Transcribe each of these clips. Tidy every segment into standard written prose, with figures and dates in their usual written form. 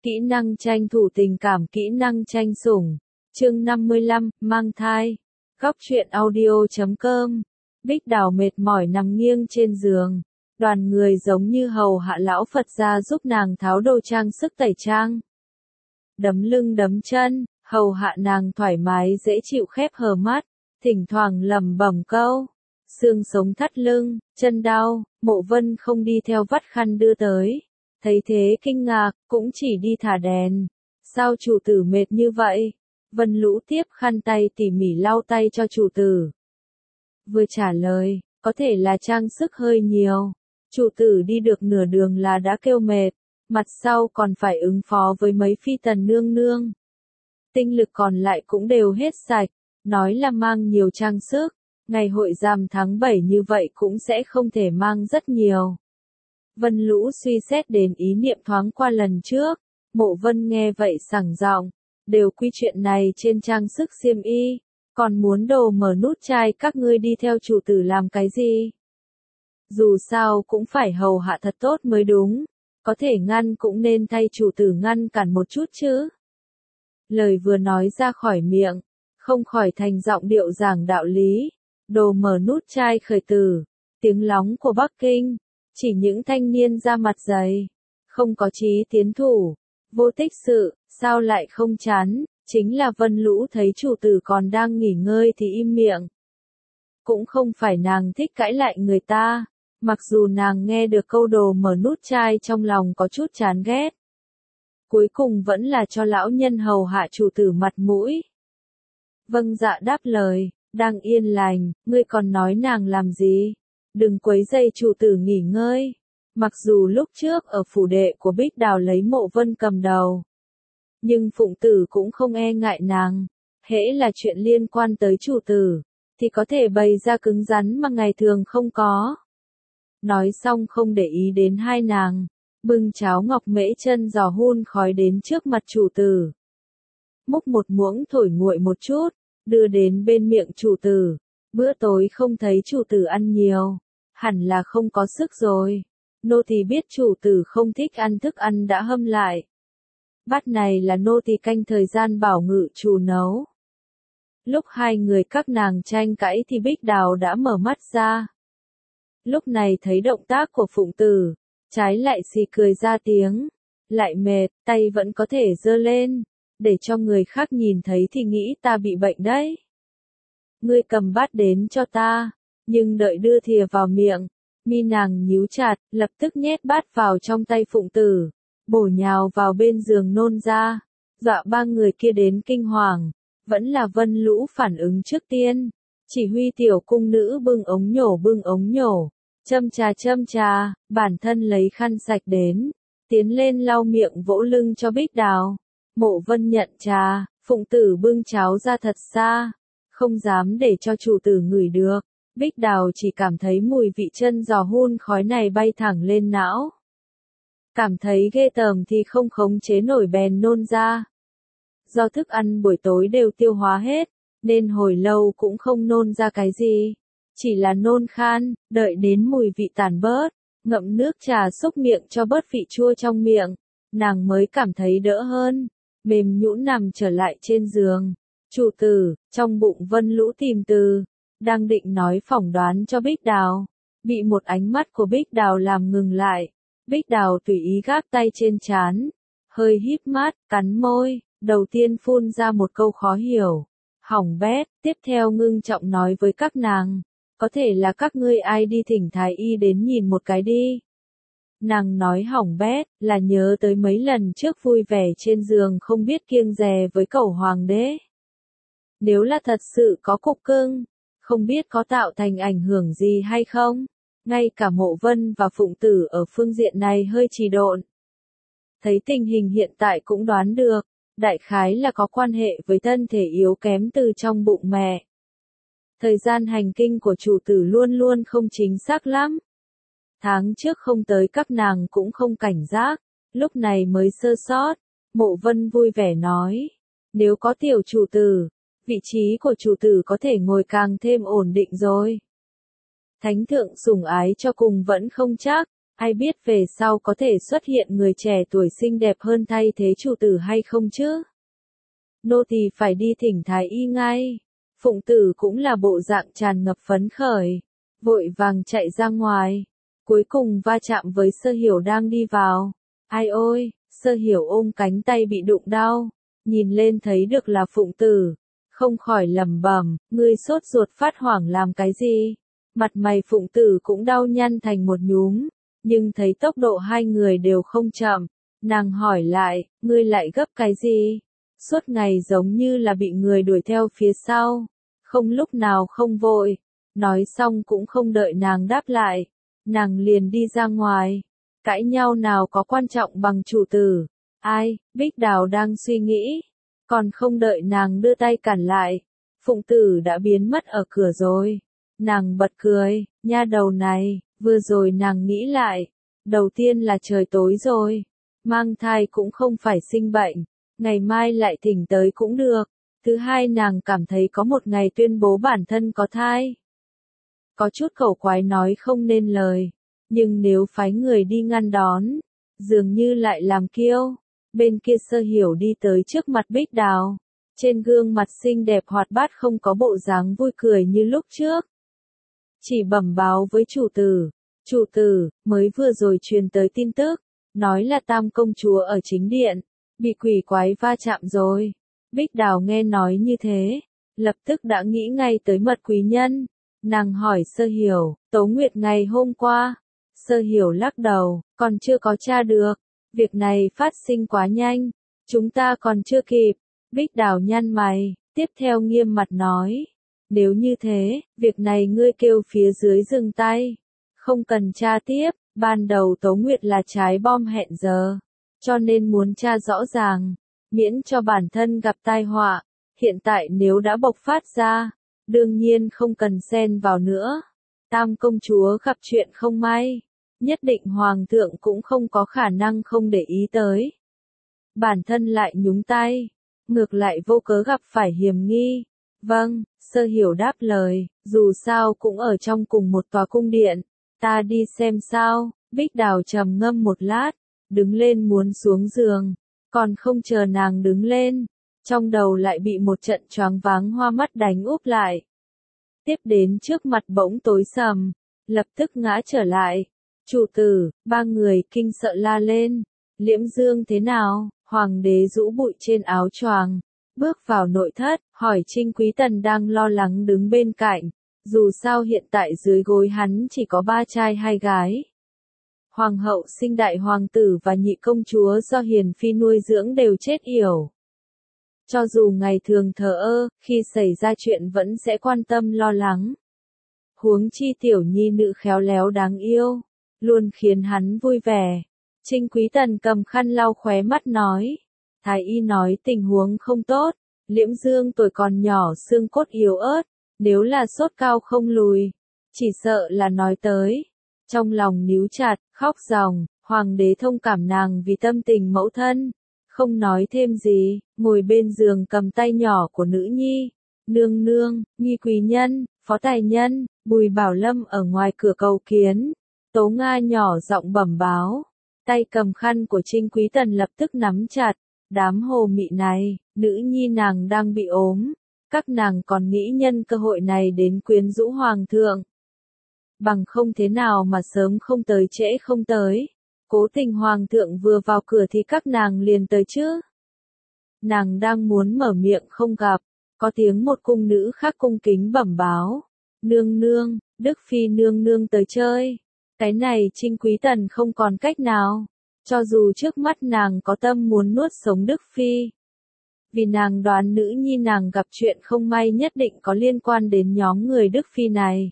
Kỹ năng tranh thủ tình cảm, kỹ năng tranh sủng. Chương 55, mang thai. Góc truyện audio.com. Bích Đào mệt mỏi nằm nghiêng trên giường. Đoàn người giống như hầu hạ lão Phật gia giúp nàng tháo đồ trang sức tẩy trang. Đấm lưng đấm chân, hầu hạ nàng thoải mái dễ chịu khép hờ mắt, thỉnh thoảng lẩm bẩm câu. Xương sống thắt lưng, chân đau, Mộ Vân không đi theo vắt khăn đưa tới. Thấy thế kinh ngạc, cũng chỉ đi thả đèn. Sao chủ tử mệt như vậy? Vân Lũ tiếp khăn tay tỉ mỉ lau tay cho chủ tử. Vừa trả lời, có thể là trang sức hơi nhiều. Chủ tử đi được nửa đường là đã kêu mệt, mặt sau còn phải ứng phó với mấy phi tần nương nương. Tinh lực còn lại cũng đều hết sạch, nói là mang nhiều trang sức. Ngày hội rằm tháng 7 như vậy cũng sẽ không thể mang rất nhiều. Vân Lũ suy xét đến ý niệm thoáng qua lần trước, Mộ Vân nghe vậy sảng giọng, đều quy chuyện này trên trang sức xiêm y, còn muốn đồ mở nút chai các ngươi đi theo chủ tử làm cái gì? Dù sao cũng phải hầu hạ thật tốt mới đúng, có thể ngăn cũng nên thay chủ tử ngăn cản một chút chứ. Lời vừa nói ra khỏi miệng, không khỏi thành giọng điệu giảng đạo lý, đồ mở nút chai khởi tử, tiếng lóng của Bắc Kinh. Chỉ những thanh niên da mặt dày, không có chí tiến thủ, vô tích sự, sao lại không chán, chính là Vân Lũ thấy chủ tử còn đang nghỉ ngơi thì im miệng. Cũng không phải nàng thích cãi lại người ta, mặc dù nàng nghe được câu đồ mở nút chai trong lòng có chút chán ghét. Cuối cùng vẫn là cho lão nhân hầu hạ chủ tử mặt mũi. Vâng dạ đáp lời, đang yên lành, ngươi còn nói nàng làm gì? Đừng quấy rầy chủ tử nghỉ ngơi. Mặc dù lúc trước ở phủ đệ của Bích Đào lấy Mộ Vân cầm đầu, nhưng phụng tử cũng không e ngại nàng. Hễ là chuyện liên quan tới chủ tử, thì có thể bày ra cứng rắn mà ngày thường không có. Nói xong không để ý đến hai nàng, bưng cháo ngọc mễ chân giò hun khói đến trước mặt chủ tử. Múc một muỗng thổi nguội một chút, đưa đến bên miệng chủ tử. Bữa tối không thấy chủ tử ăn nhiều, hẳn là không có sức rồi. Nô tỳ biết chủ tử không thích ăn thức ăn đã hâm lại. Bát này là nô tỳ canh thời gian bảo ngự chủ nấu. Lúc hai người các nàng tranh cãi thì Bích Đào đã mở mắt ra. Lúc này thấy động tác của phụng tử, trái lại xì cười ra tiếng. Lại mệt, tay vẫn có thể giơ lên, để cho người khác nhìn thấy thì nghĩ ta bị bệnh đấy. Ngươi cầm bát đến cho ta, nhưng đợi đưa thìa vào miệng, mi nàng nhíu chặt, lập tức nhét bát vào trong tay phụng tử, bổ nhào vào bên giường nôn ra, dọa ba người kia đến kinh hoàng. Vẫn là Vân Lũ phản ứng trước tiên, chỉ huy tiểu cung nữ bưng ống nhổ, châm trà, bản thân lấy khăn sạch đến, tiến lên lau miệng vỗ lưng cho Bích Đào. Mộ Vân nhận trà, phụng tử bưng cháo ra thật xa, không dám để cho chủ tử ngửi được. Bích Đào chỉ cảm thấy mùi vị chân giò hun khói này bay thẳng lên não. Cảm thấy ghê tởm thì không khống chế nổi bèn nôn ra. Do thức ăn buổi tối đều tiêu hóa hết, nên hồi lâu cũng không nôn ra cái gì. Chỉ là nôn khan, đợi đến mùi vị tàn bớt, ngậm nước trà xúc miệng cho bớt vị chua trong miệng. Nàng mới cảm thấy đỡ hơn, mềm nhũn nằm trở lại trên giường. Chủ tử, trong bụng Vân Lũ tìm từ, đang định nói phỏng đoán cho Bích Đào, bị một ánh mắt của Bích Đào làm ngừng lại. Bích Đào tùy ý gác tay trên trán, hơi híp mắt, cắn môi, đầu tiên phun ra một câu khó hiểu. Hỏng bét, tiếp theo ngưng trọng nói với các nàng, có thể là các ngươi ai đi thỉnh thái y đến nhìn một cái đi. Nàng nói hỏng bét, là nhớ tới mấy lần trước vui vẻ trên giường không biết kiêng dè với cẩu hoàng đế. Nếu là thật sự có cục cưng, không biết có tạo thành ảnh hưởng gì hay không. Ngay cả Mộ Vân và phụng tử ở phương diện này hơi trì độn. Thấy tình hình hiện tại cũng đoán được, đại khái là có quan hệ với thân thể yếu kém từ trong bụng mẹ. Thời gian hành kinh của chủ tử luôn luôn không chính xác lắm. Tháng trước không tới các nàng cũng không cảnh giác, lúc này mới sơ sót. Mộ Vân vui vẻ nói, nếu có tiểu chủ tử, vị trí của chủ tử có thể ngồi càng thêm ổn định rồi. Thánh thượng sủng ái cho cùng vẫn không chắc, Ai biết về sau có thể xuất hiện người trẻ tuổi xinh đẹp hơn thay thế chủ tử hay không chứ? Nô tỳ phải đi thỉnh thái y ngay. Phụng Tử cũng là bộ dạng tràn ngập phấn khởi, vội vàng chạy ra ngoài, cuối cùng va chạm với Sơ Hiểu đang đi vào. Ai ôi, Sơ Hiểu ôm cánh tay bị đụng đau, nhìn lên thấy được là Phụng Tử, không khỏi lẩm bẩm, ngươi sốt ruột phát hoảng làm cái gì? Mặt mày Phụng Tử cũng đau nhăn thành một nhúm, nhưng thấy tốc độ hai người đều không chậm, nàng hỏi lại, ngươi lại gấp cái gì? Suốt ngày giống như là bị người đuổi theo phía sau, không lúc nào không vội. Nói xong cũng không đợi nàng đáp lại, nàng liền đi ra ngoài. Cãi nhau nào có quan trọng bằng chủ tử. Ai, Bích Đào đang suy nghĩ, còn không đợi nàng đưa tay cản lại, Phụng Tử đã biến mất ở cửa rồi. Nàng bật cười, nha đầu này, vừa rồi nàng nghĩ lại, đầu tiên là trời tối rồi, mang thai cũng không phải sinh bệnh, ngày mai lại thỉnh tới cũng được. Thứ hai nàng cảm thấy có một ngày tuyên bố bản thân có thai. Có chút khẩu quái nói không nên lời, nhưng nếu phái người đi ngăn đón, dường như lại làm kiêu. Bên kia Sơ Hiểu đi tới trước mặt Bích Đào, trên gương mặt xinh đẹp hoạt bát không có bộ dáng vui cười như lúc trước. Chỉ bẩm báo với chủ tử, mới vừa rồi truyền tới tin tức, nói là Tam công chúa ở chính điện, bị quỷ quái va chạm rồi. Bích Đào nghe nói như thế, lập tức đã nghĩ ngay tới Mật quý nhân. Nàng hỏi Sơ Hiểu, Tố Nguyệt ngày hôm qua. Sơ Hiểu lắc đầu, còn chưa có tra được. Việc này phát sinh quá nhanh, chúng ta còn chưa kịp. Bích Đào nhăn mày, tiếp theo nghiêm mặt nói. Nếu như thế, việc này ngươi kêu phía dưới dừng tay. Không cần tra tiếp, ban đầu Tố Nguyệt là trái bom hẹn giờ, cho nên muốn tra rõ ràng, miễn cho bản thân gặp tai họa. Hiện tại nếu đã bộc phát ra, đương nhiên không cần xen vào nữa. Tam công chúa gặp chuyện không may, nhất định hoàng thượng cũng không có khả năng không để ý tới. Bản thân lại nhúng tay, ngược lại vô cớ gặp phải hiểm nghi. Vâng, Sơ Hiểu đáp lời, dù sao cũng ở trong cùng một tòa cung điện, ta đi xem sao. Bích Đào trầm ngâm một lát, đứng lên muốn xuống giường, còn không chờ nàng đứng lên, trong đầu lại bị một trận choáng váng hoa mắt đánh úp lại. Tiếp đến trước mặt bỗng tối sầm, lập tức ngã trở lại. Chủ tử, ba người kinh sợ la lên. Liễm Dương thế nào? Hoàng đế rũ bụi trên áo choàng, bước vào nội thất, hỏi Trinh Quý Tần đang lo lắng đứng bên cạnh. Dù sao hiện tại dưới gối hắn chỉ có 3 trai 2 gái. Hoàng hậu sinh đại hoàng tử và nhị công chúa do Hiền Phi nuôi dưỡng đều chết yểu. Cho dù ngày thường thờ ơ, khi xảy ra chuyện vẫn sẽ quan tâm lo lắng. Huống chi tiểu nhi nữ khéo léo đáng yêu, luôn khiến hắn vui vẻ. Trinh Quý Tần cầm khăn lau khóe mắt nói. Thái y nói tình huống không tốt, Liễm Dương tuổi còn nhỏ xương cốt yếu ớt, nếu là sốt cao không lùi, chỉ sợ là nói tới. Trong lòng níu chặt, khóc ròng, hoàng đế thông cảm nàng vì tâm tình mẫu thân. Không nói thêm gì, ngồi bên giường cầm tay nhỏ của nữ nhi. Nương nương, Nghi quý nhân, phó tài nhân, Bùi Bảo Lâm ở ngoài cửa cầu kiến. Tố Nga nhỏ giọng bẩm báo. Tay cầm khăn của Trinh Quý Tần lập tức nắm chặt. Đám hồ mị này, nữ nhi nàng đang bị ốm. Các nàng còn nghĩ nhân cơ hội này đến quyến rũ hoàng thượng. Bằng không thế nào mà sớm không tới trễ không tới. Cố tình hoàng thượng vừa vào cửa thì các nàng liền tới chứ. Nàng đang muốn mở miệng không gặp, có tiếng một cung nữ khác cung kính bẩm báo. Nương nương, Đức Phi nương nương tới chơi. Cái này Trinh Quý Tần không còn cách nào. Cho dù trước mắt nàng có tâm muốn nuốt sống Đức Phi. Vì nàng đoán nữ nhi nàng gặp chuyện không may nhất định có liên quan đến nhóm người Đức Phi này.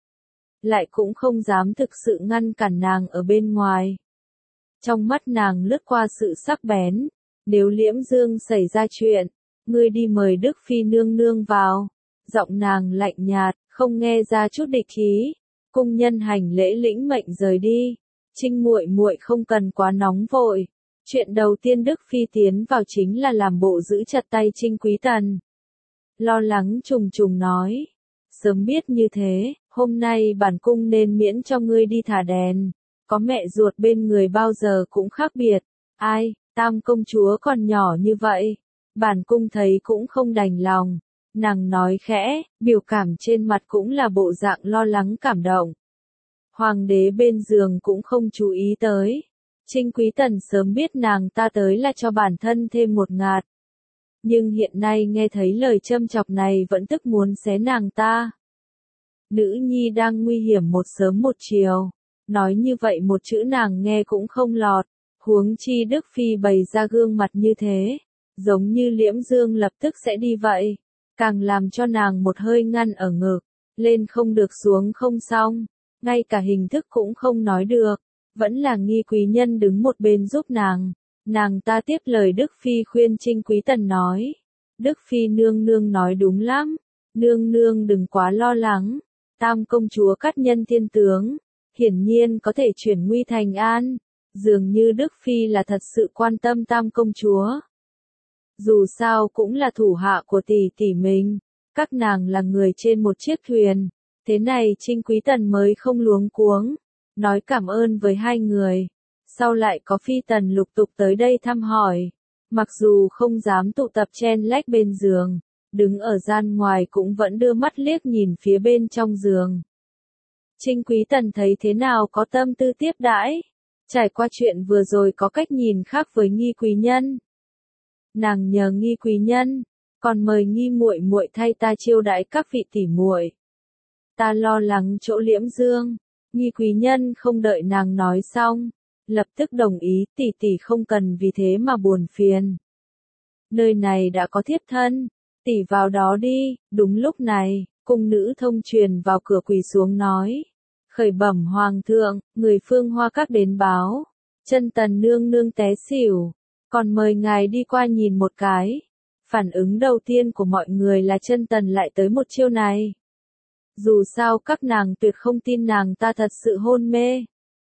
Lại cũng không dám thực sự ngăn cản nàng ở bên ngoài. Trong mắt nàng lướt qua sự sắc bén. Nếu Liễm Dương xảy ra chuyện, ngươi đi mời Đức Phi nương nương vào. Giọng nàng lạnh nhạt, không nghe ra chút địch ý. Cung nhân hành lễ lĩnh mệnh rời đi. Trinh muội muội không cần quá nóng vội. Chuyện đầu tiên Đức Phi tiến vào chính là làm bộ giữ chặt tay Trinh Quý Tần. Lo lắng trùng trùng nói. Sớm biết như thế, hôm nay bản cung nên miễn cho ngươi đi thả đèn. có mẹ ruột bên người bao giờ cũng khác biệt. Ai, Tam công chúa còn nhỏ như vậy, bản cung thấy cũng không đành lòng. Nàng nói khẽ, biểu cảm trên mặt cũng là bộ dạng lo lắng cảm động. Hoàng đế bên giường cũng không chú ý tới. Trinh Quý Tần sớm biết nàng ta tới là cho bản thân thêm một ngạt. Nhưng hiện nay nghe thấy lời châm chọc này vẫn tức muốn xé nàng ta. Nữ nhi đang nguy hiểm một sớm một chiều. Nói như vậy một chữ nàng nghe cũng không lọt. Huống chi Đức Phi bày ra gương mặt như thế. Giống như Liễm Dương lập tức sẽ đi vậy. Càng làm cho nàng một hơi ngăn ở ngực. Lên không được xuống không xong. Ngay cả hình thức cũng không nói được. Vẫn là Nghi quý nhân đứng một bên giúp nàng. Nàng ta tiếp lời Đức Phi khuyên Trinh Quý Tần nói. Đức Phi nương nương nói đúng lắm. Nương nương đừng quá lo lắng. Tam công chúa cát nhân thiên tướng. Hiển nhiên có thể chuyển nguy thành an. Dường như Đức Phi là thật sự quan tâm Tam công chúa. Dù sao cũng là thủ hạ của tỷ tỷ mình. Các nàng là người trên một chiếc thuyền. Thế này Trinh Quý Tần mới không luống cuống. Nói cảm ơn với hai người. Sau lại có phi tần lục tục tới đây thăm hỏi. Mặc dù không dám tụ tập chen lách bên giường. Đứng ở gian ngoài cũng vẫn đưa mắt liếc nhìn phía bên trong giường. Trinh Quý Tần thấy thế nào có tâm tư tiếp đãi. Trải qua chuyện vừa rồi có cách nhìn khác với Nghi quý nhân. Nàng nhờ Nghi quý nhân, còn mời Nghi muội muội thay ta chiêu đãi các vị tỷ muội. Ta lo lắng chỗ Liễm Dương. Nghi quý nhân không đợi nàng nói xong, lập tức đồng ý, tỷ tỷ không cần vì thế mà buồn phiền. Nơi này đã có thiếp thân, tỷ vào đó đi. Đúng lúc này, cung nữ thông truyền vào cửa quỳ xuống nói. Khởi bẩm hoàng thượng, người Phương Hoa Các đến báo. Chân Tần nương nương té xỉu. Còn mời ngài đi qua nhìn một cái. Phản ứng đầu tiên của mọi người là Chân Tần lại tới một chiêu này. Dù sao các nàng tuyệt không tin nàng ta thật sự hôn mê.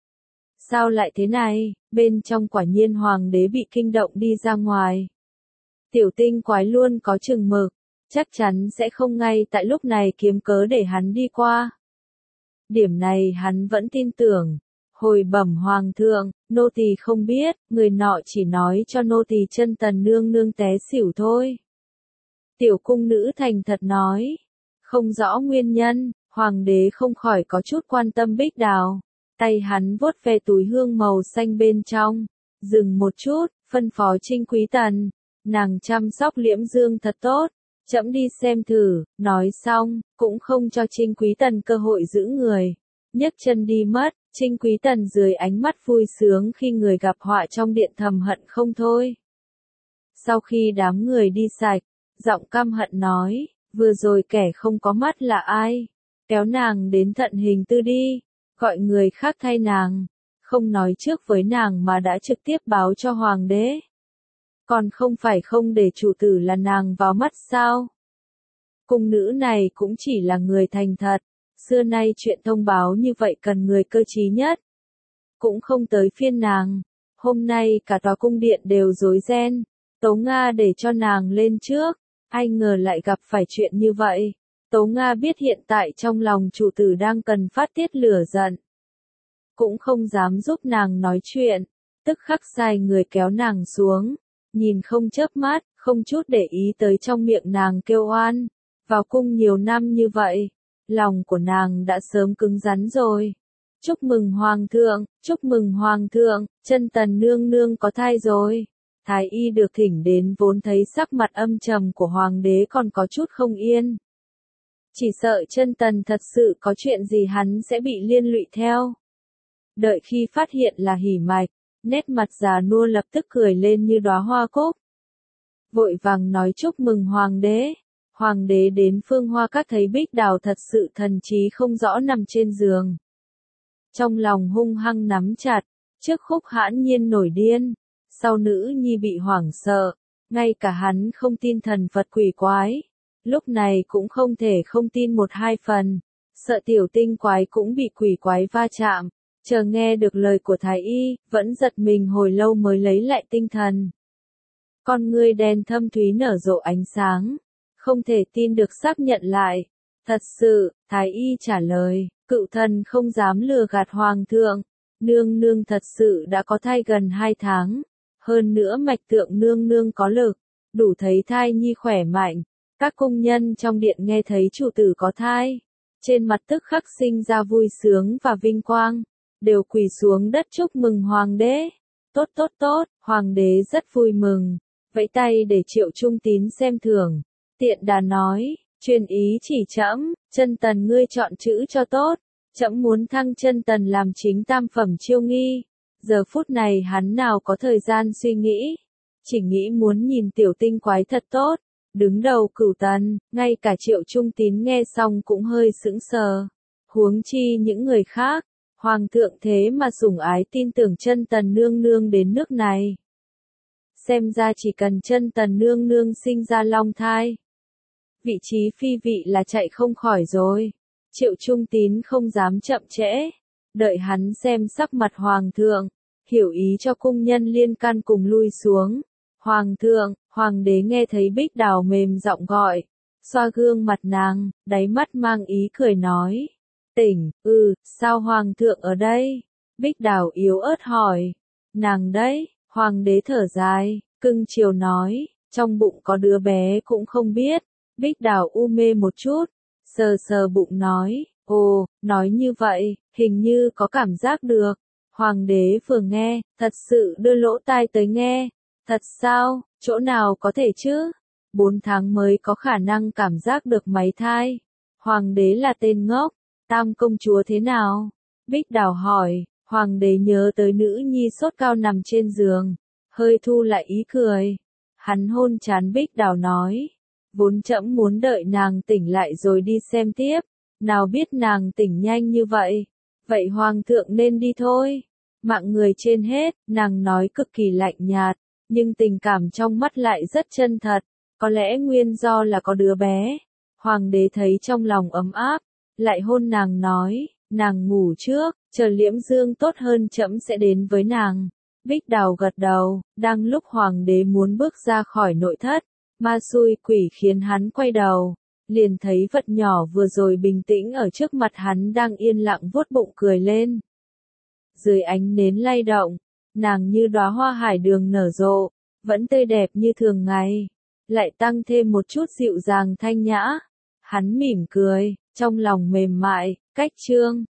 Sao lại thế này, bên trong quả nhiên hoàng đế bị kinh động đi ra ngoài. Tiểu tinh quái luôn có chừng mực, chắc chắn sẽ không ngay tại lúc này kiếm cớ để hắn đi qua. Điểm này hắn vẫn tin tưởng. Hồi bẩm hoàng thượng, nô tỳ không biết, người nọ chỉ nói cho nô tỳ Chân Tần nương nương té xỉu thôi. Tiểu cung nữ thành thật nói. Không rõ nguyên nhân, hoàng đế không khỏi có chút quan tâm Bích Đào. Tay hắn vuốt ve túi hương màu xanh bên trong. Dừng một chút, phân phó Trinh Quý Tần. Nàng chăm sóc Liễm Dương thật tốt. Trẫm đi xem thử, nói xong, cũng không cho Trinh Quý Tần cơ hội giữ người. Nhấc chân đi mất, Trinh Quý Tần dưới ánh mắt vui sướng khi người gặp họa trong điện thầm hận không thôi. Sau khi đám người đi sạch, giọng căm hận nói, vừa rồi kẻ không có mắt là ai? Kéo nàng đến Thận Hình Tư đi, gọi người khác thay nàng, không nói trước với nàng mà đã trực tiếp báo cho hoàng đế. Còn không phải không để chủ tử là nàng vào mắt sao? Cung nữ này cũng chỉ là người thành thật, xưa nay chuyện thông báo như vậy cần người cơ trí nhất. Cũng không tới phiên nàng, hôm nay cả tòa cung điện đều rối ren, Tố Nga để cho nàng lên trước, ai ngờ lại gặp phải chuyện như vậy. Tố Nga biết hiện tại trong lòng chủ tử đang cần phát tiết lửa giận. Cũng không dám giúp nàng nói chuyện, tức khắc sai người kéo nàng xuống, nhìn không chớp mắt, không chút để ý tới trong miệng nàng kêu oan. Vào cung nhiều năm như vậy, lòng của nàng đã sớm cứng rắn rồi. Chúc mừng hoàng thượng, Chân Tần nương nương có thai rồi. Thái y được thỉnh đến vốn thấy sắc mặt âm trầm của hoàng đế còn có chút không yên. Chỉ sợ Chân Tần thật sự có chuyện gì hắn sẽ bị liên lụy theo. Đợi khi phát hiện là hỉ mạch, nét mặt già nua lập tức cười lên như đóa hoa cúc. Vội vàng nói chúc mừng hoàng đế. Hoàng đế đến Phương Hoa Các thấy Bích Đào thật sự thần trí không rõ nằm trên giường. Trong lòng hung hăng nắm chặt, trước khúc hãn nhiên nổi điên. Sau nữ nhi bị hoảng sợ, ngay cả hắn không tin thần Phật quỷ quái. Lúc này cũng không thể không tin một hai phần, sợ tiểu tinh quái cũng bị quỷ quái va chạm. Chờ nghe được lời của thái y, vẫn giật mình hồi lâu mới lấy lại tinh thần. Con ngươi đen thâm thúy nở rộ ánh sáng, không thể tin được xác nhận lại. Thật sự, thái y trả lời, cựu thần không dám lừa gạt hoàng thượng. Nương nương thật sự đã có thai gần 2 tháng. Hơn nữa mạch tượng nương nương có lực, đủ thấy thai nhi khỏe mạnh. Các cung nhân trong điện nghe thấy chủ tử có thai, trên mặt tức khắc sinh ra vui sướng và vinh quang, đều quỳ xuống đất chúc mừng hoàng đế. Tốt tốt tốt, hoàng đế rất vui mừng, vẫy tay để Triệu Trung Tín xem thưởng. Tiện đà nói, truyền ý chỉ trẫm, Chân Tần ngươi chọn chữ cho tốt, trẫm muốn thăng Chân Tần làm chính tam phẩm chiêu nghi. Giờ phút này hắn nào có thời gian suy nghĩ, chỉ nghĩ muốn nhìn tiểu tinh quái thật tốt. Đứng đầu Cửu Tần, ngay cả Triệu Trung Tín nghe xong cũng hơi sững sờ. Huống chi những người khác, hoàng thượng thế mà sủng ái tin tưởng Chân Tần nương nương đến nước này. Xem ra chỉ cần Chân Tần nương nương sinh ra long thai, vị trí phi vị là chạy không khỏi rồi. Triệu Trung Tín không dám chậm trễ, đợi hắn xem sắc mặt hoàng thượng, hiểu ý cho cung nhân liên can cùng lui xuống. Hoàng thượng, hoàng đế nghe thấy Bích Đào mềm giọng gọi, xoa gương mặt nàng, đáy mắt mang ý cười nói. Tỉnh, sao hoàng thượng ở đây? Bích Đào yếu ớt hỏi. Nàng đấy, hoàng đế thở dài, cưng chiều nói, trong bụng có đứa bé cũng không biết. Bích Đào u mê một chút, sờ sờ bụng nói, ồ, nói như vậy, hình như có cảm giác được. Hoàng đế vừa nghe, thật sự đưa lỗ tai tới nghe. Thật sao, chỗ nào có thể chứ? 4 tháng mới có khả năng cảm giác được máy thai. Hoàng đế là tên ngốc, Tam công chúa thế nào? Bích Đào hỏi, hoàng đế nhớ tới nữ nhi sốt cao nằm trên giường, hơi thu lại ý cười. Hắn hôn trán Bích Đào nói, vốn trẫm muốn đợi nàng tỉnh lại rồi đi xem tiếp, nào biết nàng tỉnh nhanh như vậy. Vậy hoàng thượng nên đi thôi. Mạng người trên hết, nàng nói cực kỳ lạnh nhạt, nhưng tình cảm trong mắt lại rất chân thật. Có lẽ nguyên do là có đứa bé. Hoàng đế thấy trong lòng ấm áp, lại hôn nàng nói, nàng ngủ trước, chờ liễm dương tốt hơn trẫm sẽ đến với nàng. Bích Đào gật đầu, đang lúc hoàng đế muốn bước ra khỏi nội thất, ma xui quỷ khiến hắn quay đầu, liền thấy vật nhỏ vừa rồi bình tĩnh ở trước mặt hắn đang yên lặng vuốt bụng cười lên. Dưới ánh nến lay động, nàng như đóa hoa hải đường nở rộ, vẫn tươi đẹp như thường ngày, lại tăng thêm một chút dịu dàng thanh nhã. Hắn mỉm cười, trong lòng mềm mại, cách chương